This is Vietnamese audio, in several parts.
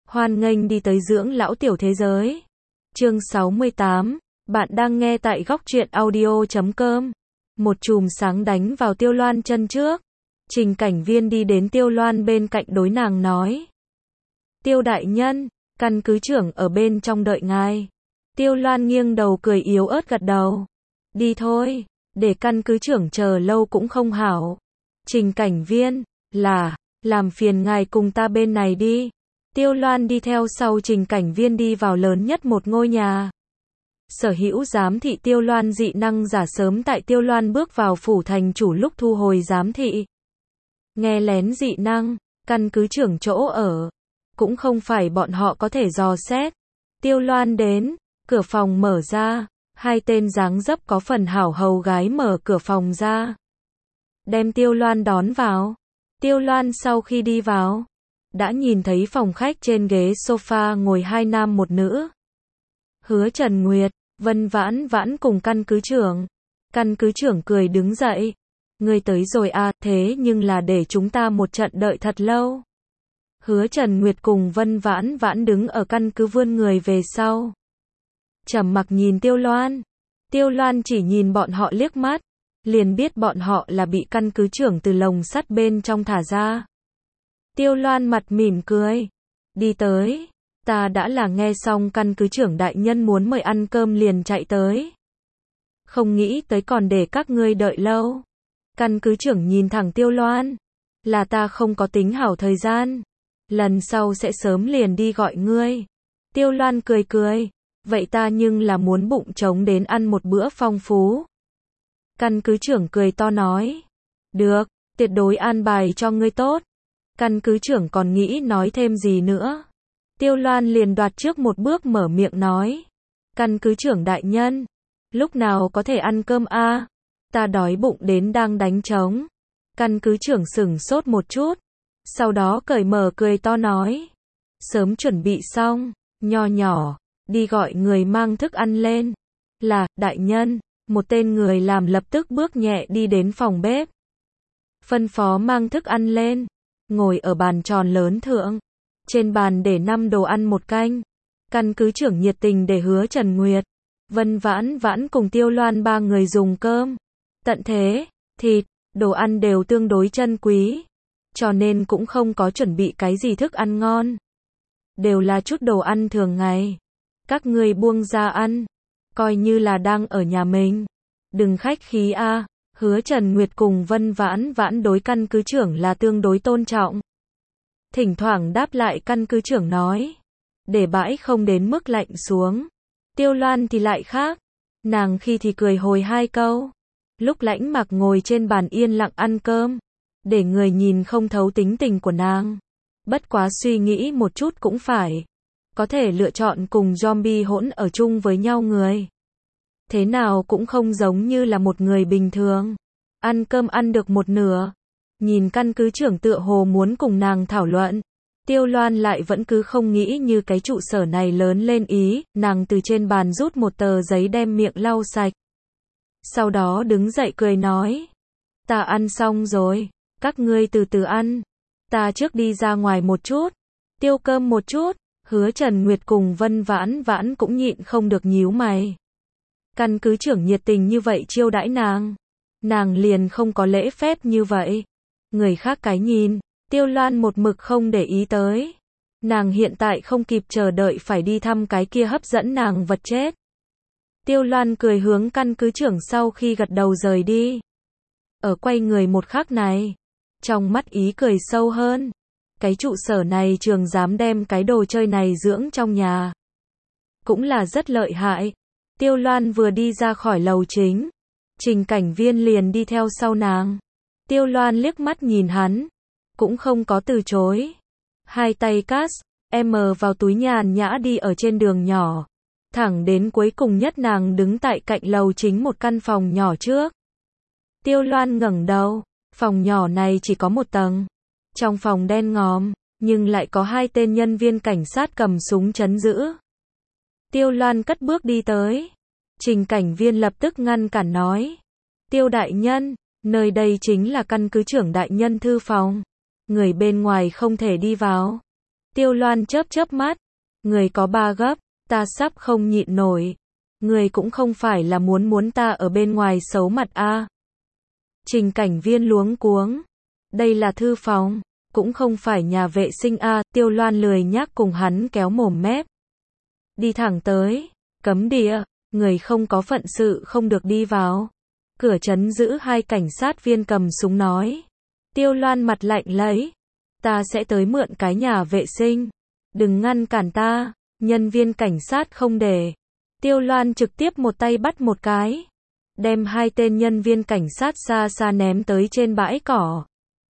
Hoan nghênh đi tới dưỡng lão tiểu thế giới. Chương 68, bạn đang nghe tại góc truyện audio.com. Một chùm sáng đánh vào Tiêu Loan chân trước. Trình Cảnh Viên đi đến Tiêu Loan bên cạnh đối nàng nói. Tiêu đại nhân, căn cứ trưởng ở bên trong đợi ngài. Tiêu Loan nghiêng đầu cười yếu ớt gật đầu. Đi thôi, để căn cứ trưởng chờ lâu cũng không hảo. Trình Cảnh Viên, làm phiền ngài cùng ta bên này đi. Tiêu Loan đi theo sau Trình Cảnh Viên đi vào lớn nhất một ngôi nhà. Sở hữu giám thị Tiêu Loan dị năng giả sớm tại Tiêu Loan bước vào phủ thành chủ lúc thu hồi giám thị. Nghe lén dị năng, căn cứ trưởng chỗ ở. Cũng không phải bọn họ có thể dò xét. Tiêu Loan đến, cửa phòng mở ra. Hai tên dáng dấp có phần hảo hầu gái mở cửa phòng ra. Đem Tiêu Loan đón vào. Tiêu Loan sau khi đi vào, đã nhìn thấy phòng khách trên ghế sofa ngồi hai nam một nữ. Hứa Trần Nguyệt, Vân Vãn Vãn cùng căn cứ trưởng. Căn cứ trưởng cười đứng dậy. Ngươi tới rồi à, thế nhưng là để chúng ta một trận đợi thật lâu. Hứa Trần Nguyệt cùng Vân Vãn Vãn đứng ở căn cứ vươn người về sau. Trầm mặc nhìn Tiêu Loan. Tiêu Loan chỉ nhìn bọn họ liếc mắt, liền biết bọn họ là bị căn cứ trưởng từ lồng sắt bên trong thả ra. Tiêu Loan mặt mỉm cười. Đi tới. Ta đã là nghe xong căn cứ trưởng đại nhân muốn mời ăn cơm liền chạy tới. Không nghĩ tới còn để các ngươi đợi lâu. Căn cứ trưởng nhìn thẳng Tiêu Loan. Là ta không có tính hảo thời gian. Lần sau sẽ sớm liền đi gọi ngươi. Tiêu Loan cười cười. Vậy ta nhưng là muốn bụng trống đến ăn một bữa phong phú. Căn cứ trưởng cười to nói. Được, tuyệt đối an bài cho ngươi tốt. Căn cứ trưởng còn nghĩ nói thêm gì nữa. Tiêu Loan liền đoạt trước một bước mở miệng nói. Căn cứ trưởng đại nhân, lúc nào có thể ăn cơm a? Ta đói bụng đến đang đánh trống. Căn cứ trưởng sửng sốt một chút. Sau đó cởi mở cười to nói. Sớm chuẩn bị xong, nho nhỏ, đi gọi người mang thức ăn lên. Là, đại nhân, một tên người làm lập tức bước nhẹ đi đến phòng bếp. Phân phó mang thức ăn lên. Ngồi ở bàn tròn lớn thượng. Trên bàn để 5 đồ ăn một canh. Căn cứ trưởng nhiệt tình để Hứa Trần Nguyệt, Vân Vãn Vãn cùng Tiêu Loan ba người dùng cơm. Tận thế, thịt, đồ ăn đều tương đối chân quý. Cho nên cũng không có chuẩn bị cái gì thức ăn ngon. Đều là chút đồ ăn thường ngày. Các ngươi buông ra ăn. Coi như là đang ở nhà mình. Đừng khách khí a. Hứa Trần Nguyệt cùng Vân Vãn Vãn đối căn cứ trưởng là tương đối tôn trọng. Thỉnh thoảng đáp lại căn cứ trưởng nói. Để bãi không đến mức lạnh xuống. Tiêu Loan thì lại khác. Nàng khi thì cười hồi hai câu. Lúc lãnh mặc ngồi trên bàn yên lặng ăn cơm. Để người nhìn không thấu tính tình của nàng. Bất quá suy nghĩ một chút cũng phải. Có thể lựa chọn cùng zombie hỗn ở chung với nhau người. Thế nào cũng không giống như là một người bình thường. Ăn cơm ăn được một nửa. Nhìn căn cứ trưởng tựa hồ muốn cùng nàng thảo luận. Tiêu Loan lại vẫn cứ không nghĩ như cái trụ sở này lớn lên ý. Nàng từ trên bàn rút một tờ giấy đem miệng lau sạch. Sau đó đứng dậy cười nói. Ta ăn xong rồi. Các ngươi từ từ ăn. Ta trước đi ra ngoài một chút. Tiêu cơm một chút. Hứa Trần Nguyệt cùng Vân Vãn Vãn cũng nhịn không được nhíu mày. Căn cứ trưởng nhiệt tình như vậy chiêu đãi nàng. Nàng liền không có lễ phép như vậy. Người khác cái nhìn, Tiêu Loan một mực không để ý tới. Nàng hiện tại không kịp chờ đợi phải đi thăm cái kia hấp dẫn nàng vật chết. Tiêu Loan cười hướng căn cứ trưởng sau khi gật đầu rời đi. Ở quay người một khắc này, trong mắt ý cười sâu hơn. Cái trụ sở này trường dám đem cái đồ chơi này dưỡng trong nhà. Cũng là rất lợi hại. Tiêu Loan vừa đi ra khỏi lầu chính. Trình Cảnh Viên liền đi theo sau nàng. Tiêu Loan liếc mắt nhìn hắn. Cũng không có từ chối. Hai tay cast, vào túi nhàn nhã đi ở trên đường nhỏ. Thẳng đến cuối cùng nhất nàng đứng tại cạnh lầu chính một căn phòng nhỏ trước. Tiêu Loan ngẩng đầu. Phòng nhỏ này chỉ có một tầng. Trong phòng đen ngòm, nhưng lại có hai tên nhân viên cảnh sát cầm súng trấn giữ. Tiêu Loan cất bước đi tới. Trình Cảnh Viên lập tức ngăn cản nói. Tiêu đại nhân, nơi đây chính là căn cứ trưởng đại nhân thư phòng. Người bên ngoài không thể đi vào. Tiêu Loan chớp chớp mắt. Người có 3 gấp, ta sắp không nhịn nổi. Người cũng không phải là muốn ta ở bên ngoài xấu mặt a. Trình Cảnh Viên luống cuống. Đây là thư phòng, cũng không phải nhà vệ sinh a. Tiêu Loan lười nhác cùng hắn kéo mồm mép. Đi thẳng tới, cấm địa, người không có phận sự không được đi vào. Cửa trấn giữ 2 cảnh sát viên cầm súng nói. Tiêu Loan mặt lạnh lấy. Ta sẽ tới mượn cái nhà vệ sinh. Đừng ngăn cản ta. Nhân viên cảnh sát không để. Tiêu Loan trực tiếp một tay bắt một cái. Đem 2 tên nhân viên cảnh sát xa xa ném tới trên bãi cỏ.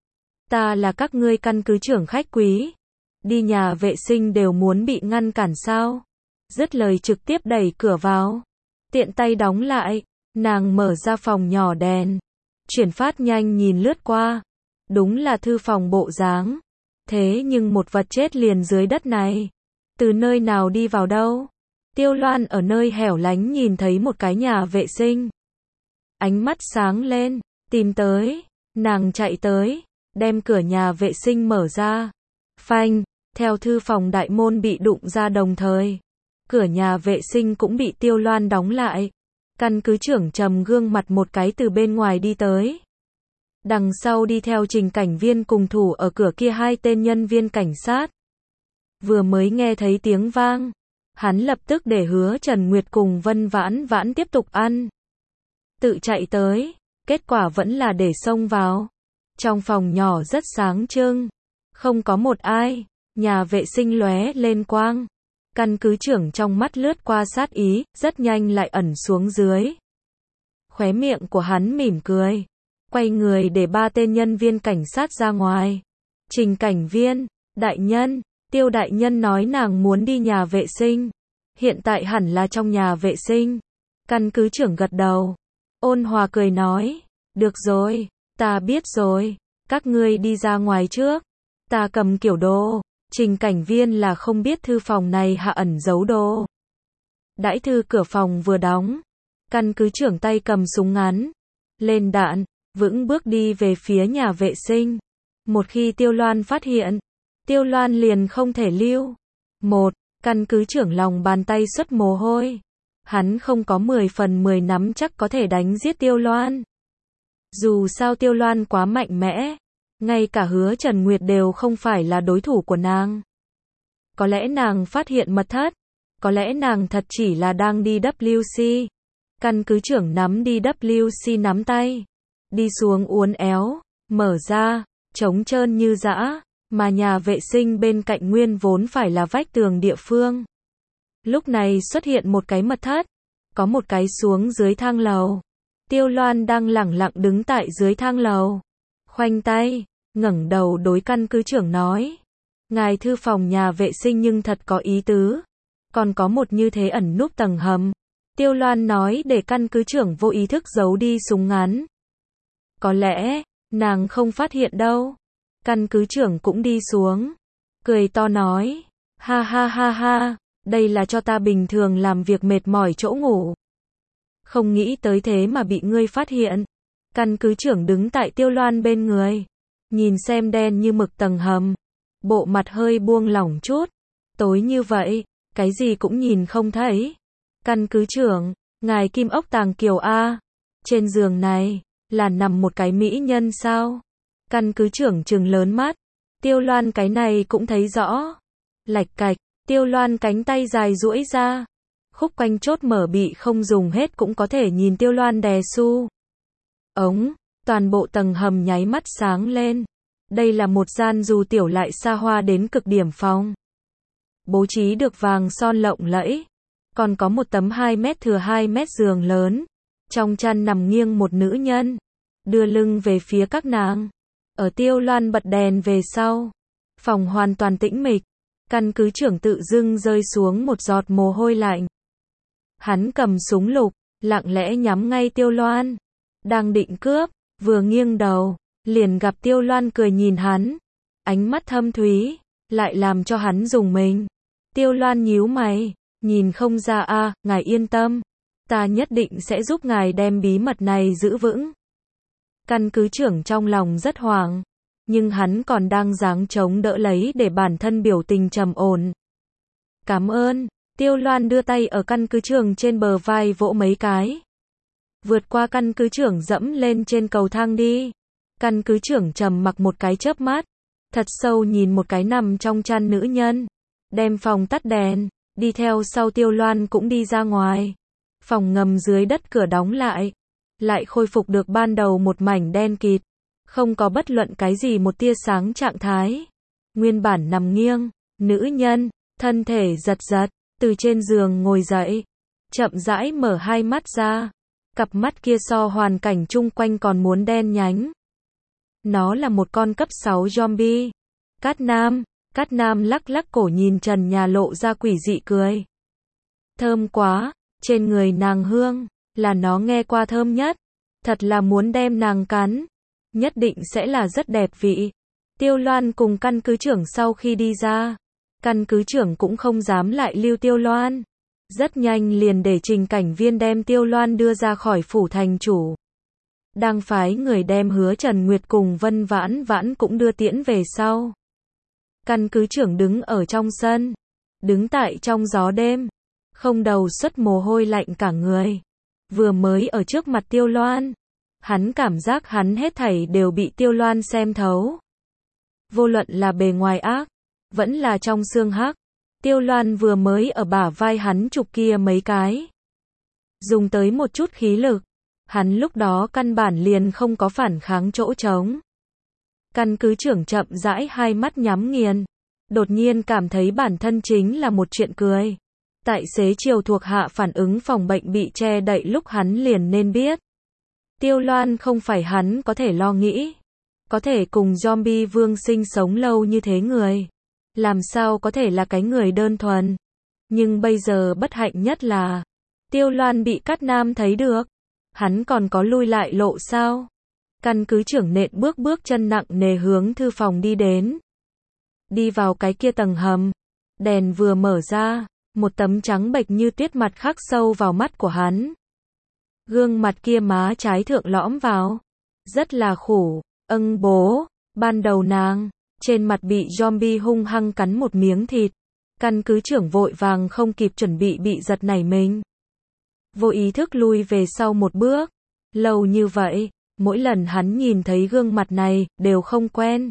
Ta là các ngươi căn cứ trưởng khách quý. Đi nhà vệ sinh đều muốn bị ngăn cản sao? Dứt lời trực tiếp đẩy cửa vào. Tiện tay đóng lại. Nàng mở ra phòng nhỏ đèn. Chuyển phát nhanh nhìn lướt qua. Đúng là thư phòng bộ dáng. Thế nhưng một vật chết liền dưới đất này. Từ nơi nào đi vào đâu? Tiêu Loan ở nơi hẻo lánh nhìn thấy một cái nhà vệ sinh. Ánh mắt sáng lên. Tìm tới. Nàng chạy tới. Đem cửa nhà vệ sinh mở ra. Phanh. Theo thư phòng đại môn bị đụng ra đồng thời. Cửa nhà vệ sinh cũng bị Tiêu Loan đóng lại. Căn cứ trưởng trầm gương mặt một cái từ bên ngoài đi tới. Đằng sau đi theo Trình Cảnh Viên cùng thủ ở cửa kia 2 tên nhân viên cảnh sát. Vừa mới nghe thấy tiếng vang, hắn lập tức để Hứa Trần Nguyệt cùng Vân Vãn Vãn tiếp tục ăn. Tự chạy tới, kết quả vẫn là để xông vào. Trong phòng nhỏ rất sáng trưng, không có một ai, nhà vệ sinh lóe lên quang. Căn cứ trưởng trong mắt lướt qua sát ý, rất nhanh lại ẩn xuống dưới. Khóe miệng của hắn mỉm cười. Quay người để 3 tên nhân viên cảnh sát ra ngoài. Trình Cảnh Viên, đại nhân, Tiêu đại nhân nói nàng muốn đi nhà vệ sinh. Hiện tại hẳn là trong nhà vệ sinh. Căn cứ trưởng gật đầu. Ôn hòa cười nói. Được rồi, ta biết rồi. Các ngươi đi ra ngoài trước. Ta cầm kiểu đồ. Trình Cảnh Viên là không biết thư phòng này hạ ẩn giấu đồ. Đãi thư cửa phòng vừa đóng. Căn cứ trưởng tay cầm súng ngắn. Lên đạn. Vững bước đi về phía nhà vệ sinh. Một khi Tiêu Loan phát hiện, Tiêu Loan liền không thể lưu. Căn cứ trưởng lòng bàn tay xuất mồ hôi. Hắn không có 10 phần 10 nắm chắc có thể đánh giết Tiêu Loan. Dù sao Tiêu Loan quá mạnh mẽ. Ngay cả Hứa Trần Nguyệt đều không phải là đối thủ của nàng. Có lẽ nàng phát hiện mật thất. Có lẽ nàng thật chỉ là đang đi WC. Căn cứ trưởng nắm đi WC nắm tay. Đi xuống uốn éo, mở ra, trống trơn như dã, mà nhà vệ sinh bên cạnh nguyên vốn phải là vách tường địa phương. Lúc này xuất hiện một cái mật thất, có một cái xuống dưới thang lầu. Tiêu Loan đang lẳng lặng đứng tại dưới thang lầu. Khoanh tay, ngẩng đầu đối căn cứ trưởng nói. Ngài thư phòng nhà vệ sinh nhưng thật có ý tứ. Còn có một như thế ẩn núp tầng hầm. Tiêu Loan nói để căn cứ trưởng vô ý thức giấu đi súng ngắn. Có lẽ, nàng không phát hiện đâu. Căn cứ trưởng cũng đi xuống. Cười to nói. Ha ha ha ha, đây là cho ta bình thường làm việc mệt mỏi chỗ ngủ. Không nghĩ tới thế mà bị ngươi phát hiện. Căn cứ trưởng đứng tại Tiêu Loan bên người. Nhìn xem đen như mực tầng hầm. Bộ mặt hơi buông lỏng chút. Tối như vậy, cái gì cũng nhìn không thấy. Căn cứ trưởng, ngài Kim Ốc Tàng Kiều A. Trên giường này, là nằm một cái mỹ nhân sao? Căn cứ trưởng trừng lớn mắt. Tiêu Loan cái này cũng thấy rõ. Lạch cạch, Tiêu Loan cánh tay dài duỗi ra. Khúc quanh chốt mở bị không dùng hết cũng có thể nhìn Tiêu Loan đè su. Ống, toàn bộ tầng hầm nháy mắt sáng lên. Đây là một gian dù tiểu lại xa hoa đến cực điểm phòng. Bố trí được vàng son lộng lẫy. Còn có một tấm 2 mét thừa 2 mét giường lớn. Trong chăn nằm nghiêng một nữ nhân. Đưa lưng về phía các nàng. Ở Tiêu Loan bật đèn về sau. Phòng hoàn toàn tĩnh mịch. Căn cứ trưởng tự dưng rơi xuống một giọt mồ hôi lạnh. Hắn cầm súng lục, lặng lẽ nhắm ngay Tiêu Loan. Đang định cướp, vừa nghiêng đầu, liền gặp Tiêu Loan cười nhìn hắn. Ánh mắt thâm thúy, lại làm cho hắn rùng mình. Tiêu Loan nhíu mày, nhìn không ra a, ngài yên tâm. Ta nhất định sẽ giúp ngài đem bí mật này giữ vững. Căn cứ trưởng trong lòng rất hoảng. nhưng hắn còn đang giáng chống đỡ lấy để bản thân biểu tình trầm ổn. Cảm ơn, Tiêu Loan đưa tay ở căn cứ trưởng trên bờ vai vỗ mấy cái. Vượt qua căn cứ trưởng dẫm lên trên cầu thang đi. Căn cứ trưởng trầm mặc một cái chớp mắt, thật sâu nhìn một cái nằm trong chăn nữ nhân, đem phòng tắt đèn, đi theo sau Tiêu Loan cũng đi ra ngoài. Phòng ngầm dưới đất cửa đóng lại khôi phục được ban đầu một mảnh đen kịt, không có bất luận cái gì một tia sáng trạng thái. Nguyên bản nằm nghiêng, nữ nhân, thân thể giật giật, từ trên giường ngồi dậy, chậm rãi mở hai mắt ra, cặp mắt kia so hoàn cảnh chung quanh còn muốn đen nhánh. Nó là một con cấp 6 zombie. Cát Nam lắc lắc cổ nhìn trần nhà lộ ra quỷ dị cười. Thơm quá, trên người nàng hương, là nó nghe qua thơm nhất. Thật là muốn đem nàng cắn. Nhất định sẽ là rất đẹp vị. Tiêu Loan cùng căn cứ trưởng sau khi đi ra, căn cứ trưởng cũng không dám lại lưu Tiêu Loan. Rất nhanh liền để Trình Cảnh Viên đem Tiêu Loan đưa ra khỏi phủ thành chủ. Đang phái người đem Hứa Trần Nguyệt cùng Vân Vãn Vãn cũng đưa tiễn về sau. Căn cứ trưởng đứng ở trong sân, đứng tại trong gió đêm, không đầu xuất mồ hôi lạnh cả người. Vừa mới ở trước mặt Tiêu Loan, hắn cảm giác hắn hết thảy đều bị Tiêu Loan xem thấu. Vô luận là bề ngoài ác, vẫn là trong xương hắc, Tiêu Loan vừa mới ở bả vai hắn chụp kia mấy cái, dùng tới một chút khí lực, hắn lúc đó căn bản liền không có phản kháng chỗ trống. Căn cứ trưởng chậm rãi hai mắt nhắm nghiền, đột nhiên cảm thấy bản thân chính là một chuyện cười. Tại xế chiều thuộc hạ phản ứng phòng bệnh bị che đậy lúc hắn liền nên biết. Tiêu Loan không phải hắn có thể lo nghĩ. Có thể cùng zombie vương sinh sống lâu như thế người. Làm sao có thể là cái người đơn thuần. Nhưng bây giờ bất hạnh nhất là Tiêu Loan bị Cát Nam thấy được. Hắn còn có lui lại lộ sao? Căn cứ trưởng nện bước chân nặng nề hướng thư phòng đi đến. Đi vào cái kia tầng hầm. Đèn vừa mở ra, một tấm trắng bệch như tuyết mặt khắc sâu vào mắt của hắn. Gương mặt kia má trái thượng lõm vào. Rất là khổ. Bố, ban đầu nàng, trên mặt bị zombie hung hăng cắn một miếng thịt. Căn cứ trưởng vội vàng không kịp chuẩn bị giật nảy mình. Vô ý thức lui về sau một bước. Lâu như vậy, mỗi lần hắn nhìn thấy gương mặt này, đều không quen.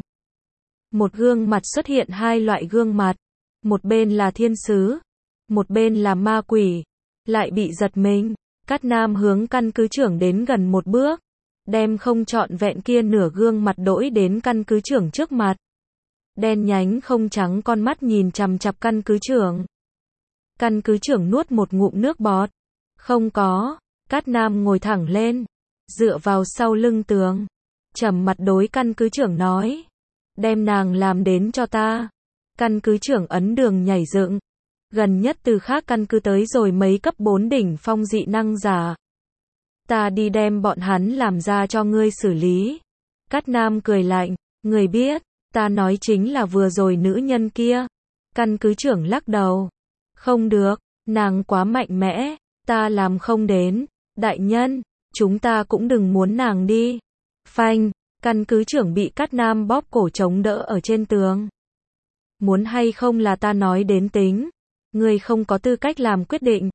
Một gương mặt xuất hiện hai loại gương mặt. Một bên là thiên sứ, một bên là ma quỷ. Lại bị giật mình. Cát Nam hướng căn cứ trưởng đến gần một bước, đem không trọn vẹn kia nửa gương mặt đỗi đến căn cứ trưởng trước mặt. Đen nhánh không trắng con mắt nhìn chằm chằm căn cứ trưởng. Căn cứ trưởng nuốt một ngụm nước bọt. Không có. Cát Nam ngồi thẳng lên, dựa vào sau lưng tường, trầm mặt đối căn cứ trưởng nói. Đem nàng làm đến cho ta. Căn cứ trưởng ấn đường nhảy dựng. Gần nhất từ khác căn cứ tới rồi mấy cấp 4 đỉnh phong dị năng giả. Ta đi đem bọn hắn làm ra cho ngươi xử lý. Cát Nam cười lạnh, người biết, ta nói chính là vừa rồi nữ nhân kia. Căn cứ trưởng lắc đầu. Không được, nàng quá mạnh mẽ, ta làm không đến. Đại nhân, chúng ta cũng đừng muốn nàng đi. Phanh, căn cứ trưởng bị Cát Nam bóp cổ chống đỡ ở trên tường. Muốn hay không là ta nói đến tính. Ngươi không có tư cách làm quyết định.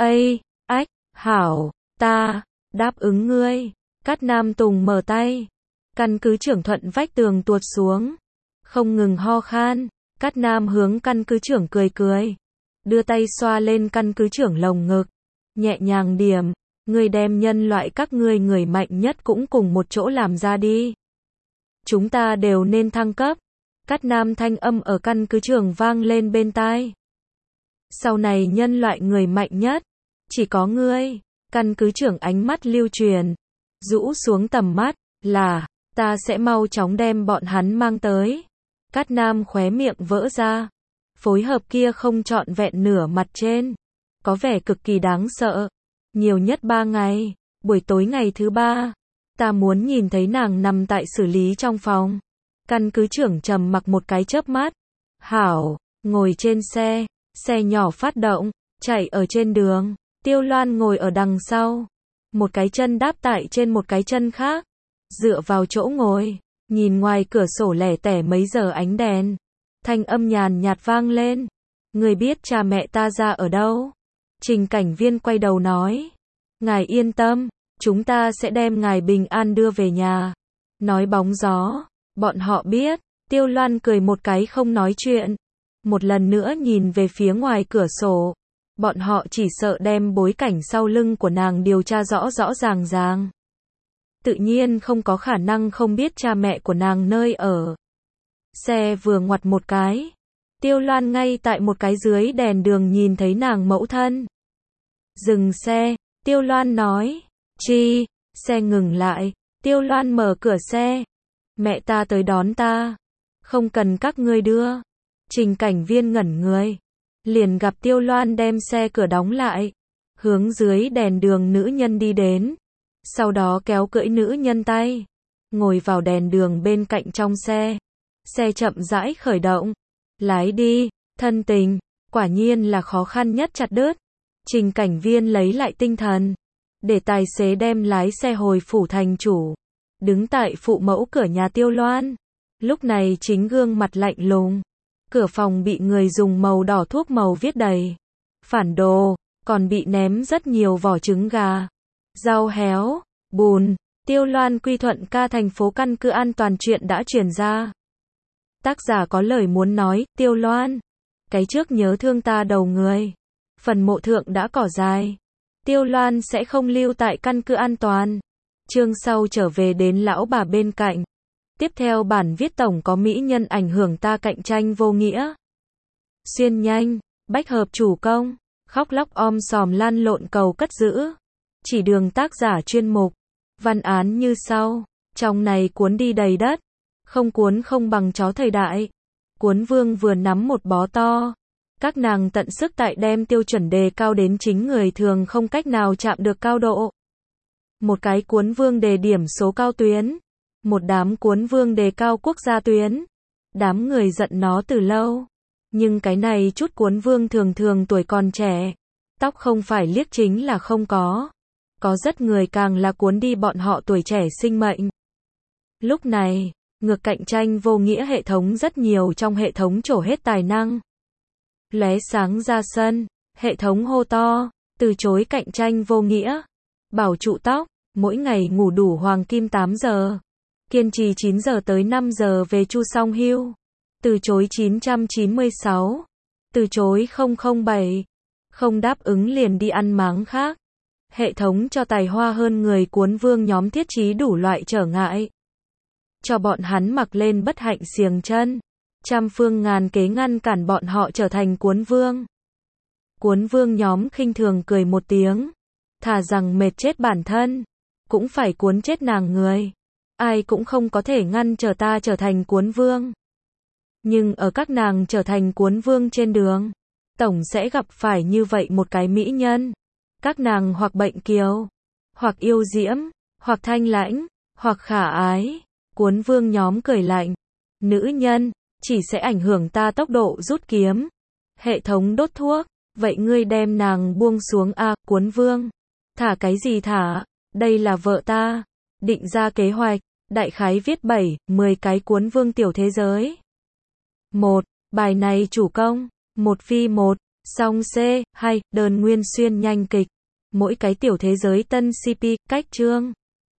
Hảo, ta đáp ứng ngươi. Cát Nam Tùng mở tay. Căn cứ trưởng thuận vách tường tuột xuống, không ngừng ho khan. Cát Nam hướng căn cứ trưởng cười. Đưa tay xoa lên căn cứ trưởng lồng ngực. Nhẹ nhàng điểm. Ngươi đem nhân loại các ngươi người mạnh nhất cũng cùng một chỗ làm ra đi. Chúng ta đều nên thăng cấp. Cát Nam thanh âm ở căn cứ trưởng vang lên bên tai. Sau này nhân loại người mạnh nhất, chỉ có ngươi. Căn cứ trưởng ánh mắt lưu truyền, rũ xuống tầm mắt, là, ta sẽ mau chóng đem bọn hắn mang tới. Cát Nam khóe miệng vỡ ra. Phối hợp kia không trọn vẹn nửa mặt trên. Có vẻ cực kỳ đáng sợ. Nhiều nhất 3 ngày, buổi tối ngày thứ 3. Ta muốn nhìn thấy nàng nằm tại xử lý trong phòng. Căn cứ trưởng trầm mặc một cái chớp mắt. Hảo, ngồi trên xe. Xe nhỏ phát động, chạy ở trên đường. Tiêu Loan ngồi ở đằng sau. Một cái chân đáp tại trên một cái chân khác. Dựa vào chỗ ngồi. Nhìn ngoài cửa sổ lẻ tẻ mấy giờ ánh đèn. Thanh âm nhàn nhạt vang lên. Người biết cha mẹ ta ra ở đâu? Trình Cảnh Viên quay đầu nói. Ngài yên tâm, chúng ta sẽ đem ngài bình an đưa về nhà. Nói bóng gió, bọn họ biết. Tiêu Loan cười một cái không nói chuyện. Một lần nữa nhìn về phía ngoài cửa sổ. Bọn họ chỉ sợ đem bối cảnh sau lưng của nàng điều tra rõ rõ ràng ràng. Tự nhiên không có khả năng không biết cha mẹ của nàng nơi ở. Xe vừa ngoặt một cái. Tiêu Loan ngay tại một cái dưới đèn đường nhìn thấy nàng mẫu thân. Dừng xe, Tiêu Loan nói. Chi, xe ngừng lại. Tiêu Loan mở cửa xe. Mẹ ta tới đón ta. Không cần các ngươi đưa. Trình Cảnh Viên ngẩn người. Liền gặp Tiêu Loan đem xe cửa đóng lại. Hướng dưới đèn đường nữ nhân đi đến. Sau đó kéo cưỡi nữ nhân tay. Ngồi vào đèn đường bên cạnh trong xe. Xe chậm rãi khởi động. Lái đi, thân tình. Quả nhiên là khó khăn nhất chặt đứt. Trình Cảnh Viên lấy lại tinh thần. Để tài xế đem lái xe hồi phủ thành chủ. Đứng tại phụ mẫu cửa nhà Tiêu Loan. Lúc này chính gương mặt lạnh lùng. Cửa phòng bị người dùng màu đỏ thuốc màu viết đầy. Phản đồ, còn bị ném rất nhiều vỏ trứng gà. Rau héo, bùn. Tiêu Loan quy thuận ca thành phố căn cứ an toàn chuyện đã truyền ra. Tác giả có lời muốn nói, Tiêu Loan. Cái trước nhớ thương ta đầu người. Phần mộ thượng đã cỏ dài. Tiêu Loan sẽ không lưu tại căn cứ an toàn. Chương sau trở về đến lão bà bên cạnh. Tiếp theo bản viết tổng có mỹ nhân ảnh hưởng ta cạnh tranh vô nghĩa. Xuyên nhanh, bách hợp chủ công, khóc lóc sòm lăn lộn cầu cất giữ. Chỉ đường tác giả chuyên mục. Văn án như sau. Trong này cuốn đi đầy đất. Không cuốn không bằng chó thời đại. Cuốn vương vừa nắm một bó to. Các nàng tận sức tại đem tiêu chuẩn đề cao đến chính người thường không cách nào chạm được cao độ. Một cái cuốn vương đề điểm số cao tuyến. Một đám cuốn vương đề cao quốc gia tuyến. Đám người giận nó từ lâu. Nhưng cái này chút cuốn vương thường thường tuổi còn trẻ. Tóc không phải liếc chính là không có. Có rất người càng là cuốn đi bọn họ tuổi trẻ sinh mệnh. Lúc này, ngược cạnh tranh vô nghĩa hệ thống rất nhiều trong hệ thống trổ hết tài năng. Lóe sáng ra sân, hệ thống hô to, từ chối cạnh tranh vô nghĩa. Bảo trụ tóc, mỗi ngày ngủ đủ hoàng kim 8 giờ. Kiên trì 9 giờ tới 5 giờ về chu xong hưu. Từ chối 996. Từ chối 007. Không đáp ứng liền đi ăn máng khác. Hệ thống cho tài hoa hơn người cuốn vương nhóm thiết trí đủ loại trở ngại. Cho bọn hắn mặc lên bất hạnh xiềng chân. Trăm phương ngàn kế ngăn cản bọn họ trở thành cuốn vương. Cuốn vương nhóm khinh thường cười một tiếng. Thà rằng mệt chết bản thân. Cũng phải cuốn chết nàng người. Ai cũng không có thể ngăn trở ta trở thành cuốn vương. Nhưng ở các nàng trở thành cuốn vương trên đường. Tổng sẽ gặp phải như vậy một cái mỹ nhân. Các nàng hoặc bệnh kiều. Hoặc yêu diễm. Hoặc thanh lãnh. Hoặc khả ái. Cuốn vương nhóm cười lạnh. Nữ nhân. Chỉ sẽ ảnh hưởng ta tốc độ rút kiếm. Hệ thống đốt thuốc. Vậy ngươi đem nàng buông xuống a cuốn vương. Thả cái gì thả? Đây là vợ ta. Định ra kế hoạch. Đại khái viết 7-10 cái cuốn vương tiểu thế giới. 1. Bài này chủ công. 1 phi 1. Song C. 2. Đơn nguyên xuyên nhanh kịch. Mỗi cái tiểu thế giới tân CP. Cách chương.